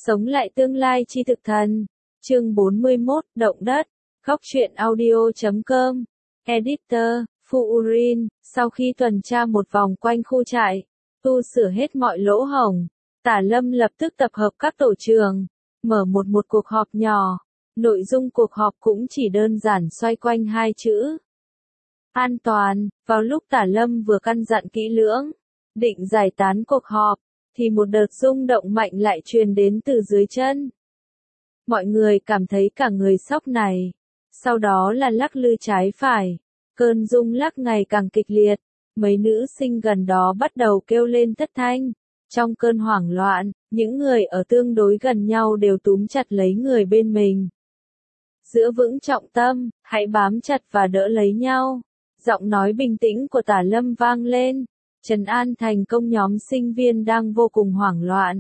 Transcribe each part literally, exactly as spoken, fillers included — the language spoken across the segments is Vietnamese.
Sống lại tương lai chi thực thần. Chương bốn mươi mốt, động đất. Góc truyện audio chấm com. Editor, Fuurin, sau khi tuần tra một vòng quanh khu trại, tu sửa hết mọi lỗ hổng, Tả Lâm lập tức tập hợp các tổ trưởng, mở một một cuộc họp nhỏ. Nội dung cuộc họp cũng chỉ đơn giản xoay quanh hai chữ. An toàn. Vào lúc Tả Lâm vừa căn dặn kỹ lưỡng, định giải tán cuộc họp, thì một đợt rung động mạnh lại truyền đến từ dưới chân. Mọi người cảm thấy cả người sóc này, sau đó là lắc lư trái phải, cơn rung lắc ngày càng kịch liệt, mấy nữ sinh gần đó bắt đầu kêu lên thất thanh. Trong cơn hoảng loạn, những người ở tương đối gần nhau đều túm chặt lấy người bên mình. Giữ vững trọng tâm, hãy bám chặt và đỡ lấy nhau. Giọng nói bình tĩnh của Tả Lâm vang lên, trấn an thành công nhóm sinh viên đang vô cùng hoảng loạn.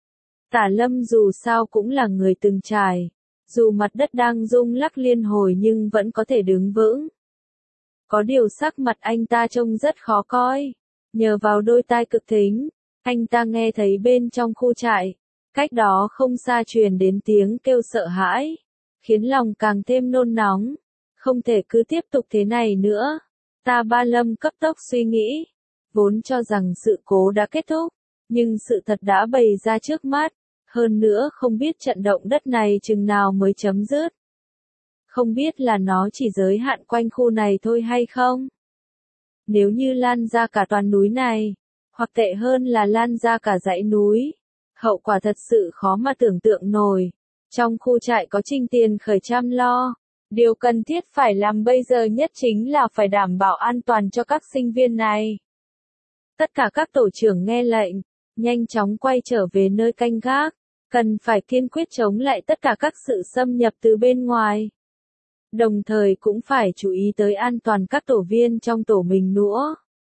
Tả Lâm dù sao cũng là người từng trải, dù mặt đất đang rung lắc liên hồi nhưng vẫn có thể đứng vững. Có điều sắc mặt anh ta trông rất khó coi, nhờ vào đôi tai cực thính, anh ta nghe thấy bên trong khu trại, cách đó không xa truyền đến tiếng kêu sợ hãi, khiến lòng càng thêm nôn nóng. Không thể cứ tiếp tục thế này nữa. Ta Ba Lâm cấp tốc suy nghĩ, vốn cho rằng sự cố đã kết thúc, nhưng sự thật đã bày ra trước mắt, hơn nữa không biết trận động đất này chừng nào mới chấm dứt. Không biết là nó chỉ giới hạn quanh khu này thôi hay không? Nếu như lan ra cả toàn núi này, hoặc tệ hơn là lan ra cả dãy núi, hậu quả thật sự khó mà tưởng tượng nổi. Trong khu trại có Trình Tiền Khởi chăm lo. Điều cần thiết phải làm bây giờ nhất chính là phải đảm bảo an toàn cho các sinh viên này. Tất cả các tổ trưởng nghe lệnh, nhanh chóng quay trở về nơi canh gác, cần phải kiên quyết chống lại tất cả các sự xâm nhập từ bên ngoài. Đồng thời cũng phải chú ý tới an toàn các tổ viên trong tổ mình nữa.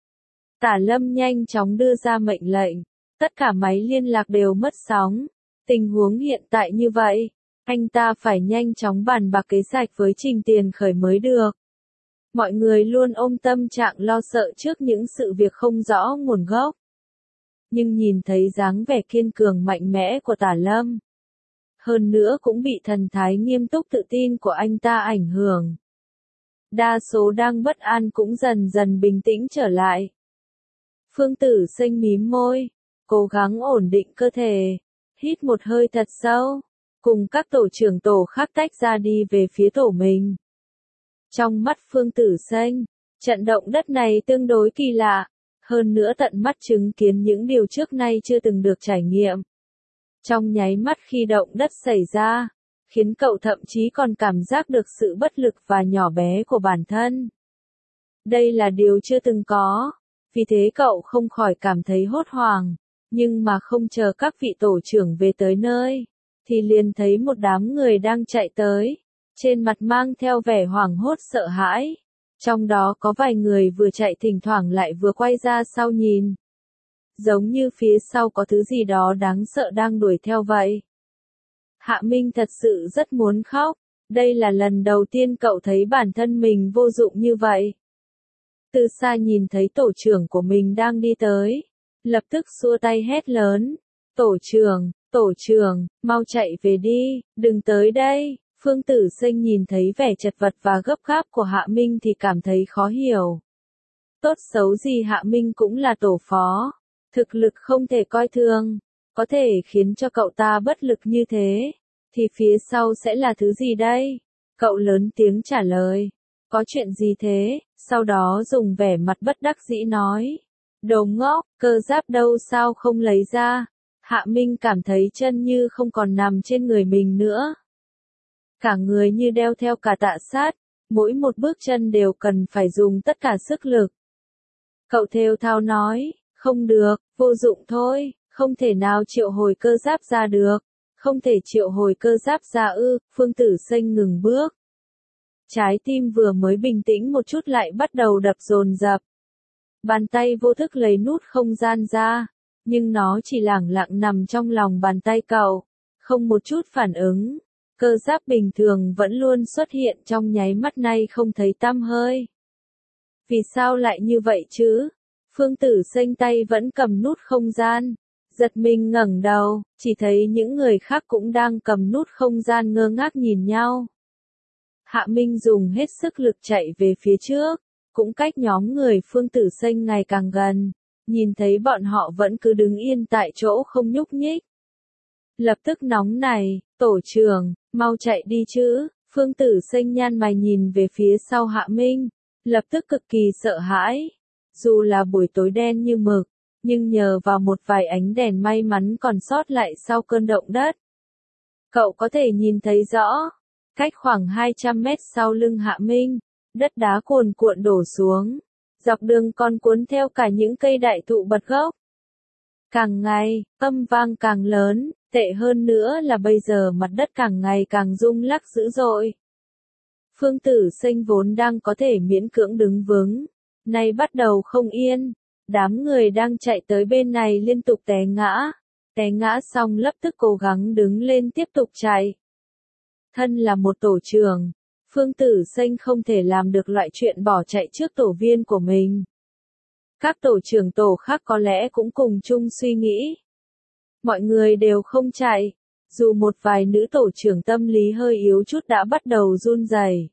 Tả Lâm nhanh chóng đưa ra mệnh lệnh, tất cả máy liên lạc đều mất sóng. Tình huống hiện tại như vậy, anh ta phải nhanh chóng bàn bạc kế sách với Trình Tiền Khởi mới được. Mọi người luôn ôm tâm trạng lo sợ trước những sự việc không rõ nguồn gốc. Nhưng nhìn thấy dáng vẻ kiên cường mạnh mẽ của Tả Lâm, hơn nữa cũng bị thần thái nghiêm túc tự tin của anh ta ảnh hưởng, đa số đang bất an cũng dần dần bình tĩnh trở lại. Phương Tử Sinh mím môi, cố gắng ổn định cơ thể, hít một hơi thật sâu, cùng các tổ trưởng tổ khác tách ra đi về phía tổ mình. Trong mắt Phương Tử Sinh, trận động đất này tương đối kỳ lạ, hơn nữa tận mắt chứng kiến những điều trước nay chưa từng được trải nghiệm. Trong nháy mắt khi động đất xảy ra, khiến cậu thậm chí còn cảm giác được sự bất lực và nhỏ bé của bản thân. Đây là điều chưa từng có, vì thế cậu không khỏi cảm thấy hốt hoảng, nhưng mà không chờ các vị tổ trưởng về tới nơi, thì liền thấy một đám người đang chạy tới, trên mặt mang theo vẻ hoảng hốt sợ hãi. Trong đó có vài người vừa chạy thỉnh thoảng lại vừa quay ra sau nhìn. Giống như phía sau có thứ gì đó đáng sợ đang đuổi theo vậy. Hạ Minh thật sự rất muốn khóc, đây là lần đầu tiên cậu thấy bản thân mình vô dụng như vậy. Từ xa nhìn thấy tổ trưởng của mình đang đi tới, lập tức xua tay hét lớn, tổ trưởng, tổ trưởng, mau chạy về đi, đừng tới đây. Phương Tử Sinh nhìn thấy vẻ chật vật và gấp gáp của Hạ Minh thì cảm thấy khó hiểu. Tốt xấu gì Hạ Minh cũng là tổ phó, thực lực không thể coi thường, có thể khiến cho cậu ta bất lực như thế, thì phía sau sẽ là thứ gì đây? Cậu lớn tiếng trả lời, có chuyện gì thế? Sau đó dùng vẻ mặt bất đắc dĩ nói, đồ ngốc, cơ giáp đâu sao không lấy ra? Hạ Minh cảm thấy chân như không còn nằm trên người mình nữa. Cả người như đeo theo cả tạ sát, mỗi một bước chân đều cần phải dùng tất cả sức lực. Cậu thều thào nói, không được, vô dụng thôi, không thể nào triệu hồi cơ giáp ra được, không thể triệu hồi cơ giáp ra ư. Phương Tử Sinh ngừng bước. Trái tim vừa mới bình tĩnh một chút lại bắt đầu đập dồn dập. Bàn tay vô thức lấy nút không gian ra, nhưng nó chỉ lẳng lặng nằm trong lòng bàn tay cậu, không một chút phản ứng. Cơ giáp bình thường vẫn luôn xuất hiện trong nháy mắt nay không thấy tăm hơi. Vì sao lại như vậy chứ? Phương Tử Sinh tay vẫn cầm nút không gian, Giật mình ngẩng đầu, chỉ thấy những người khác cũng đang cầm nút không gian ngơ ngác nhìn nhau. Hạ Minh dùng hết sức lực chạy về phía trước, cũng cách nhóm người Phương Tử Xanh ngày càng gần, nhìn thấy bọn họ vẫn cứ đứng yên tại chỗ không nhúc nhích. Lập tức nóng này, tổ trưởng, mau chạy đi chứ, Phương Tử Xanh nhăn mày nhìn về phía sau Hạ Minh, lập tức cực kỳ sợ hãi. Dù là buổi tối đen như mực, nhưng nhờ vào một vài ánh đèn may mắn còn sót lại sau cơn động đất. Cậu có thể nhìn thấy rõ, cách khoảng hai trăm mét sau lưng Hạ Minh, đất đá cuồn cuộn đổ xuống, dọc đường còn cuốn theo cả những cây đại thụ bật gốc. Càng ngày, âm vang càng lớn, tệ hơn nữa là bây giờ mặt đất càng ngày càng rung lắc dữ dội. Phương Tử Xanh vốn đang có thể miễn cưỡng đứng vững, nay bắt đầu không yên, đám người đang chạy tới bên này liên tục té ngã, té ngã xong lập tức cố gắng đứng lên tiếp tục chạy. Thân là một tổ trưởng, Phương Tử Xanh không thể làm được loại chuyện bỏ chạy trước tổ viên của mình. Các tổ trưởng tổ khác có lẽ cũng cùng chung suy nghĩ. Mọi người đều không chạy, dù một vài nữ tổ trưởng tâm lý hơi yếu chút đã bắt đầu run rẩy.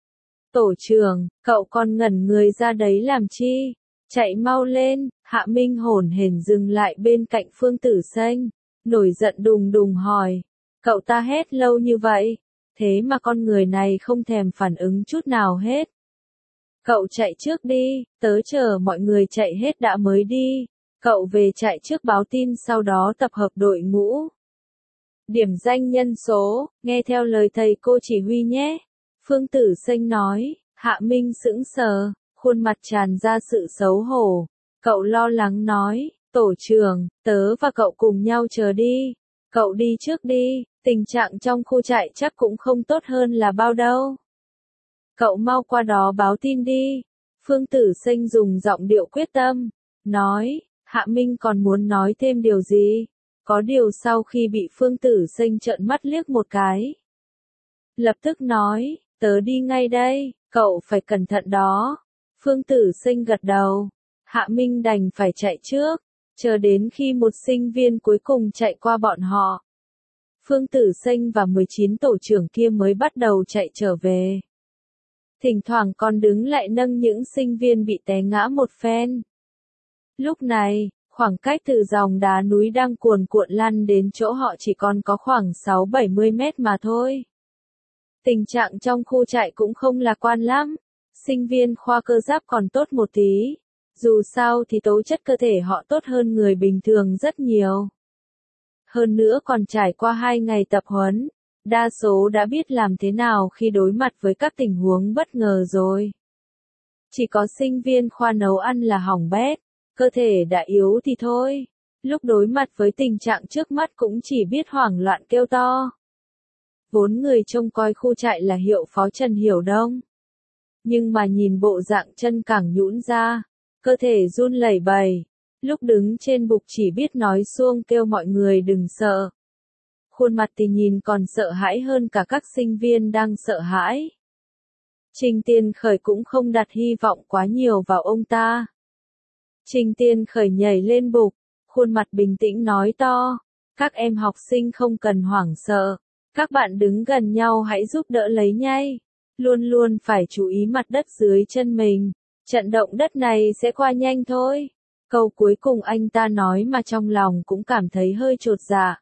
Tổ trưởng, cậu còn ngẩn người ra đấy làm chi? Chạy mau lên, Hạ Minh hổn hển dừng lại bên cạnh Phương Tử Xanh, nổi giận đùng đùng hỏi. Cậu ta hét lâu như vậy, thế mà con người này không thèm phản ứng chút nào hết. Cậu chạy trước đi, tớ chờ mọi người chạy hết đã mới đi. Cậu về chạy trước báo tin sau đó tập hợp đội ngũ. Điểm danh nhân số, nghe theo lời thầy cô chỉ huy nhé. Phương Tử Xanh nói, Hạ Minh sững sờ, khuôn mặt tràn ra sự xấu hổ. Cậu lo lắng nói, tổ trưởng, tớ và cậu cùng nhau chờ đi. Cậu đi trước đi, tình trạng trong khu trại chắc cũng không tốt hơn là bao đâu. Cậu mau qua đó báo tin đi. Phương Tử Xanh dùng giọng điệu quyết tâm, nói. Hạ Minh còn muốn nói thêm điều gì? Có điều sau khi bị Phương Tử Xanh trợn mắt liếc một cái. Lập tức nói, tớ đi ngay đây, cậu phải cẩn thận đó. Phương Tử Xanh gật đầu. Hạ Minh đành phải chạy trước, chờ đến khi một sinh viên cuối cùng chạy qua bọn họ. Phương Tử Xanh và mười chín tổ trưởng kia mới bắt đầu chạy trở về. Thỉnh thoảng còn đứng lại nâng những sinh viên bị té ngã một phen. Lúc này, khoảng cách từ dòng đá núi đang cuồn cuộn lăn đến chỗ họ chỉ còn có khoảng sáu bảy mươi mét mà thôi. Tình trạng trong khu trại cũng không lạc quan lắm. Sinh viên khoa cơ giáp còn tốt một tí. Dù sao thì tố chất cơ thể họ tốt hơn người bình thường rất nhiều. Hơn nữa còn trải qua hai ngày tập huấn, đa số đã biết làm thế nào khi đối mặt với các tình huống bất ngờ rồi. Chỉ có sinh viên khoa nấu ăn là hỏng bét. Cơ thể đã yếu thì thôi, lúc đối mặt với tình trạng trước mắt cũng chỉ biết hoảng loạn kêu to. Vốn người trông coi khu trại là hiệu phó Trần Hiểu Đông. Nhưng mà nhìn bộ dạng chân càng nhũn ra, cơ thể run lẩy bẩy, lúc đứng trên bục chỉ biết nói suông kêu mọi người đừng sợ. Khuôn mặt thì nhìn còn sợ hãi hơn cả các sinh viên đang sợ hãi. Trình Tiên Khởi cũng không đặt hy vọng quá nhiều vào ông ta. Trình Tiên Khởi nhảy lên bục, khuôn mặt bình tĩnh nói to, các em học sinh không cần hoảng sợ, các bạn đứng gần nhau hãy giúp đỡ lấy nhai, luôn luôn phải chú ý mặt đất dưới chân mình, trận động đất này sẽ qua nhanh thôi. Câu cuối cùng anh ta nói mà trong lòng cũng cảm thấy hơi chột dạ.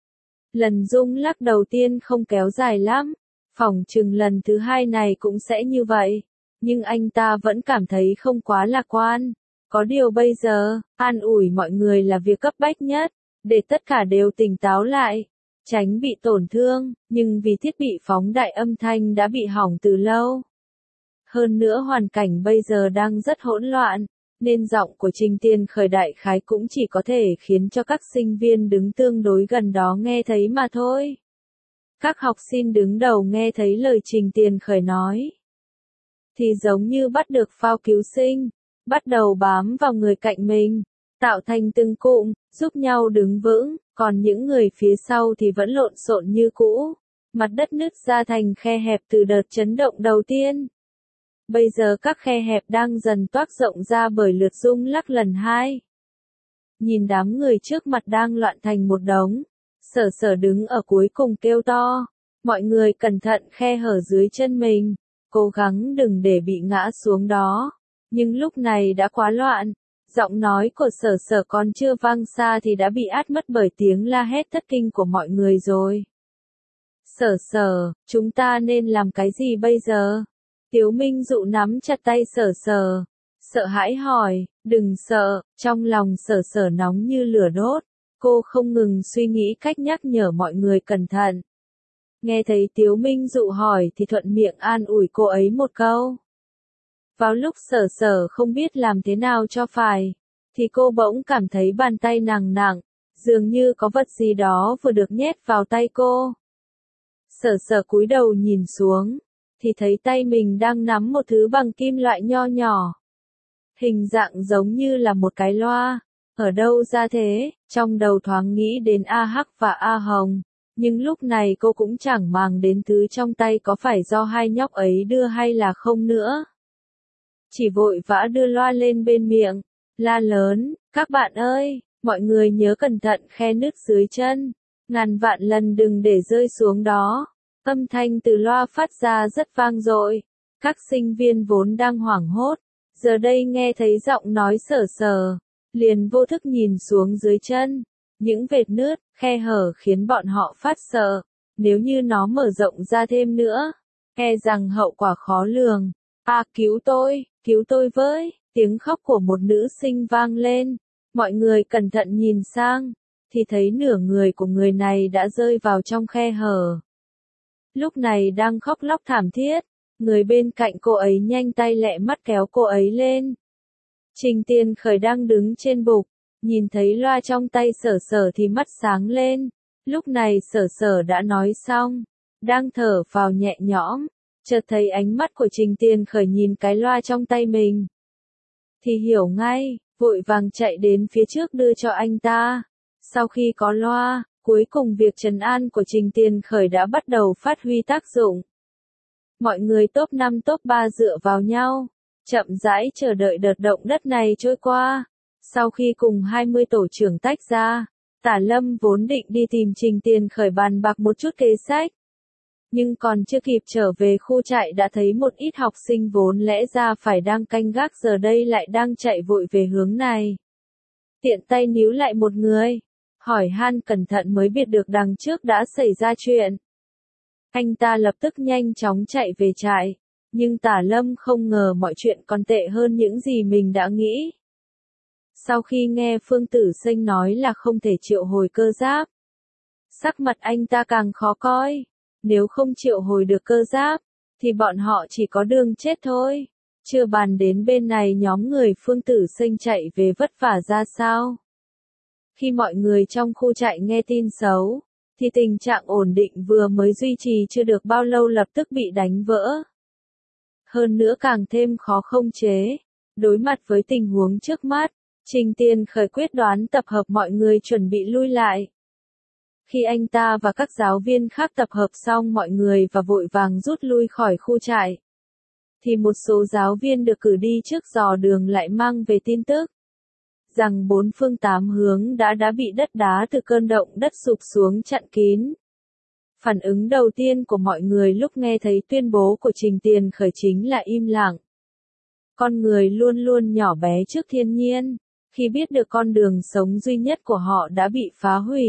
Lần rung lắc đầu tiên không kéo dài lắm, phỏng chừng lần thứ hai này cũng sẽ như vậy, nhưng anh ta vẫn cảm thấy không quá lạc quan. Có điều bây giờ, an ủi mọi người là việc cấp bách nhất, để tất cả đều tỉnh táo lại, tránh bị tổn thương, nhưng vì thiết bị phóng đại âm thanh đã bị hỏng từ lâu. Hơn nữa hoàn cảnh bây giờ đang rất hỗn loạn, nên giọng của Trình Tiên Khởi đại khái cũng chỉ có thể khiến cho các sinh viên đứng tương đối gần đó nghe thấy mà thôi. Các học sinh đứng đầu nghe thấy lời Trình Tiên Khởi nói, thì giống như bắt được phao cứu sinh, bắt đầu bám vào người cạnh mình, tạo thành từng cụm, giúp nhau đứng vững, còn những người phía sau thì vẫn lộn xộn như cũ. Mặt đất nứt ra thành khe hẹp từ đợt chấn động đầu tiên. Bây giờ các khe hẹp đang dần toác rộng ra bởi lượt rung lắc lần hai. nhìn đám người trước mặt đang loạn thành một đống. Sở sở đứng ở cuối cùng kêu to, mọi người cẩn thận khe hở dưới chân mình, cố gắng đừng để bị ngã xuống đó. Nhưng lúc này đã quá loạn, giọng nói của sở sở còn chưa vang xa thì đã bị át mất bởi tiếng la hét thất kinh của mọi người rồi. Sở sở, chúng ta nên làm cái gì bây giờ? Tiếu Minh Dụ nắm chặt tay sở sở, sợ hãi hỏi, đừng sợ, trong lòng sở sở nóng như lửa đốt, cô không ngừng suy nghĩ cách nhắc nhở mọi người cẩn thận. Nghe thấy Tiếu Minh Dụ hỏi thì thuận miệng an ủi cô ấy một câu. Vào lúc sở sở không biết làm thế nào cho phải, thì cô bỗng cảm thấy bàn tay nặng nặng, dường như có vật gì đó vừa được nhét vào tay cô. Sở sở cúi đầu nhìn xuống, thì thấy tay mình đang nắm một thứ bằng kim loại nho nhỏ. Hình dạng giống như là một cái loa, ở đâu ra thế, trong đầu thoáng nghĩ đến A Hắc và A Hồng, nhưng lúc này cô cũng chẳng màng đến thứ trong tay có phải do hai nhóc ấy đưa hay là không nữa. Chỉ vội vã đưa loa lên bên miệng, la lớn, các bạn ơi, mọi người nhớ cẩn thận khe nứt dưới chân, ngàn vạn lần đừng để rơi xuống đó. Âm thanh từ loa phát ra rất vang dội, các sinh viên vốn đang hoảng hốt, giờ đây nghe thấy giọng nói sở sở, liền vô thức nhìn xuống dưới chân, những vệt nứt, khe hở khiến bọn họ phát sợ, nếu như nó mở rộng ra thêm nữa, e rằng hậu quả khó lường. À, cứu tôi, cứu tôi với, tiếng khóc của một nữ sinh vang lên, mọi người cẩn thận nhìn sang, thì thấy nửa người của người này đã rơi vào trong khe hở. Lúc này đang khóc lóc thảm thiết, người bên cạnh cô ấy nhanh tay lẹ mắt kéo cô ấy lên. Trình Tiền Khởi đang đứng trên bục, nhìn thấy loa trong tay sở sở thì mắt sáng lên, lúc này sở sở đã nói xong, đang thở phào nhẹ nhõm, chợt thấy ánh mắt của Trình Tiền Khởi nhìn cái loa trong tay mình. Thì hiểu ngay, vội vàng chạy đến phía trước đưa cho anh ta. Sau khi có loa, cuối cùng việc trấn an của Trình Tiền Khởi đã bắt đầu phát huy tác dụng. Mọi người top năm top ba dựa vào nhau, chậm rãi chờ đợi đợt động đất này trôi qua. Sau khi cùng hai mươi tổ trưởng tách ra, Tả Lâm vốn định đi tìm Trình Tiền Khởi bàn bạc một chút kế sách. Nhưng còn chưa kịp trở về khu trại đã thấy một ít học sinh vốn lẽ ra phải đang canh gác giờ đây lại đang chạy vội về hướng này. Tiện tay níu lại một người, hỏi han cẩn thận mới biết được đằng trước đã xảy ra chuyện. Anh ta lập tức nhanh chóng chạy về trại, nhưng Tả Lâm không ngờ mọi chuyện còn tệ hơn những gì mình đã nghĩ. Sau khi nghe Phương Tử Sinh nói là không thể triệu hồi cơ giáp, sắc mặt anh ta càng khó coi. Nếu không triệu hồi được cơ giáp, thì bọn họ chỉ có đường chết thôi. Chưa bàn đến bên này nhóm người Phương Tử Sinh chạy về vất vả ra sao. Khi mọi người trong khu trại nghe tin xấu, thì tình trạng ổn định vừa mới duy trì chưa được bao lâu lập tức bị đánh vỡ. Hơn nữa càng thêm khó khống chế. Đối mặt với tình huống trước mắt, Trình Tiền Khởi quyết đoán tập hợp mọi người chuẩn bị lui lại. Khi anh ta và các giáo viên khác tập hợp xong mọi người và vội vàng rút lui khỏi khu trại, thì một số giáo viên được cử đi trước dò đường lại mang về tin tức rằng bốn phương tám hướng đã đã bị đất đá từ cơn động đất sụp xuống chặn kín. Phản ứng đầu tiên của mọi người lúc nghe thấy tuyên bố của Trình Tiền Khởi chính là im lặng. Con người luôn luôn nhỏ bé trước thiên nhiên, khi biết được con đường sống duy nhất của họ đã bị phá hủy.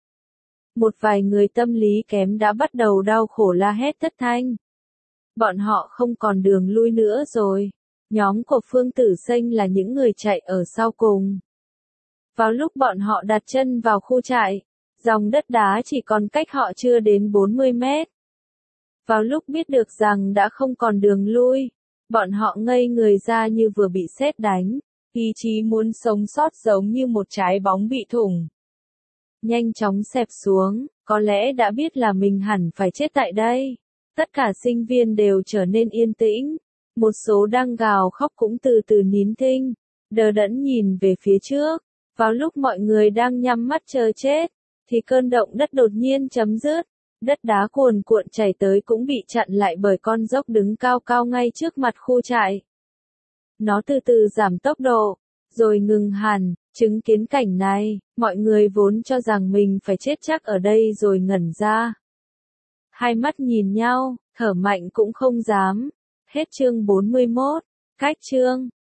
Một vài người tâm lý kém đã bắt đầu đau khổ la hét thất thanh. Bọn họ không còn đường lui nữa rồi. Nhóm của Phương Tử Sinh là những người chạy ở sau cùng. Vào lúc bọn họ đặt chân vào khu trại, dòng đất đá chỉ còn cách họ chưa đến bốn mươi mét. Vào lúc biết được rằng đã không còn đường lui, bọn họ ngây người ra như vừa bị sét đánh, ý chí muốn sống sót giống như một trái bóng bị thủng. Nhanh chóng xẹp xuống, có lẽ đã biết là mình hẳn phải chết tại đây. Tất cả sinh viên đều trở nên yên tĩnh. Một số đang gào khóc cũng từ từ nín thinh, đờ đẫn nhìn về phía trước. Vào lúc mọi người đang nhắm mắt chờ chết, thì cơn động đất đột nhiên chấm dứt. Đất đá cuồn cuộn chảy tới cũng bị chặn lại bởi con dốc đứng cao cao ngay trước mặt khu trại. Nó từ từ giảm tốc độ, rồi ngừng hẳn, Chứng kiến cảnh này, mọi người vốn cho rằng mình phải chết chắc ở đây rồi ngẩn ra. Hai mắt nhìn nhau, thở mạnh cũng không dám. Hết chương bốn mươi mốt. Cách chương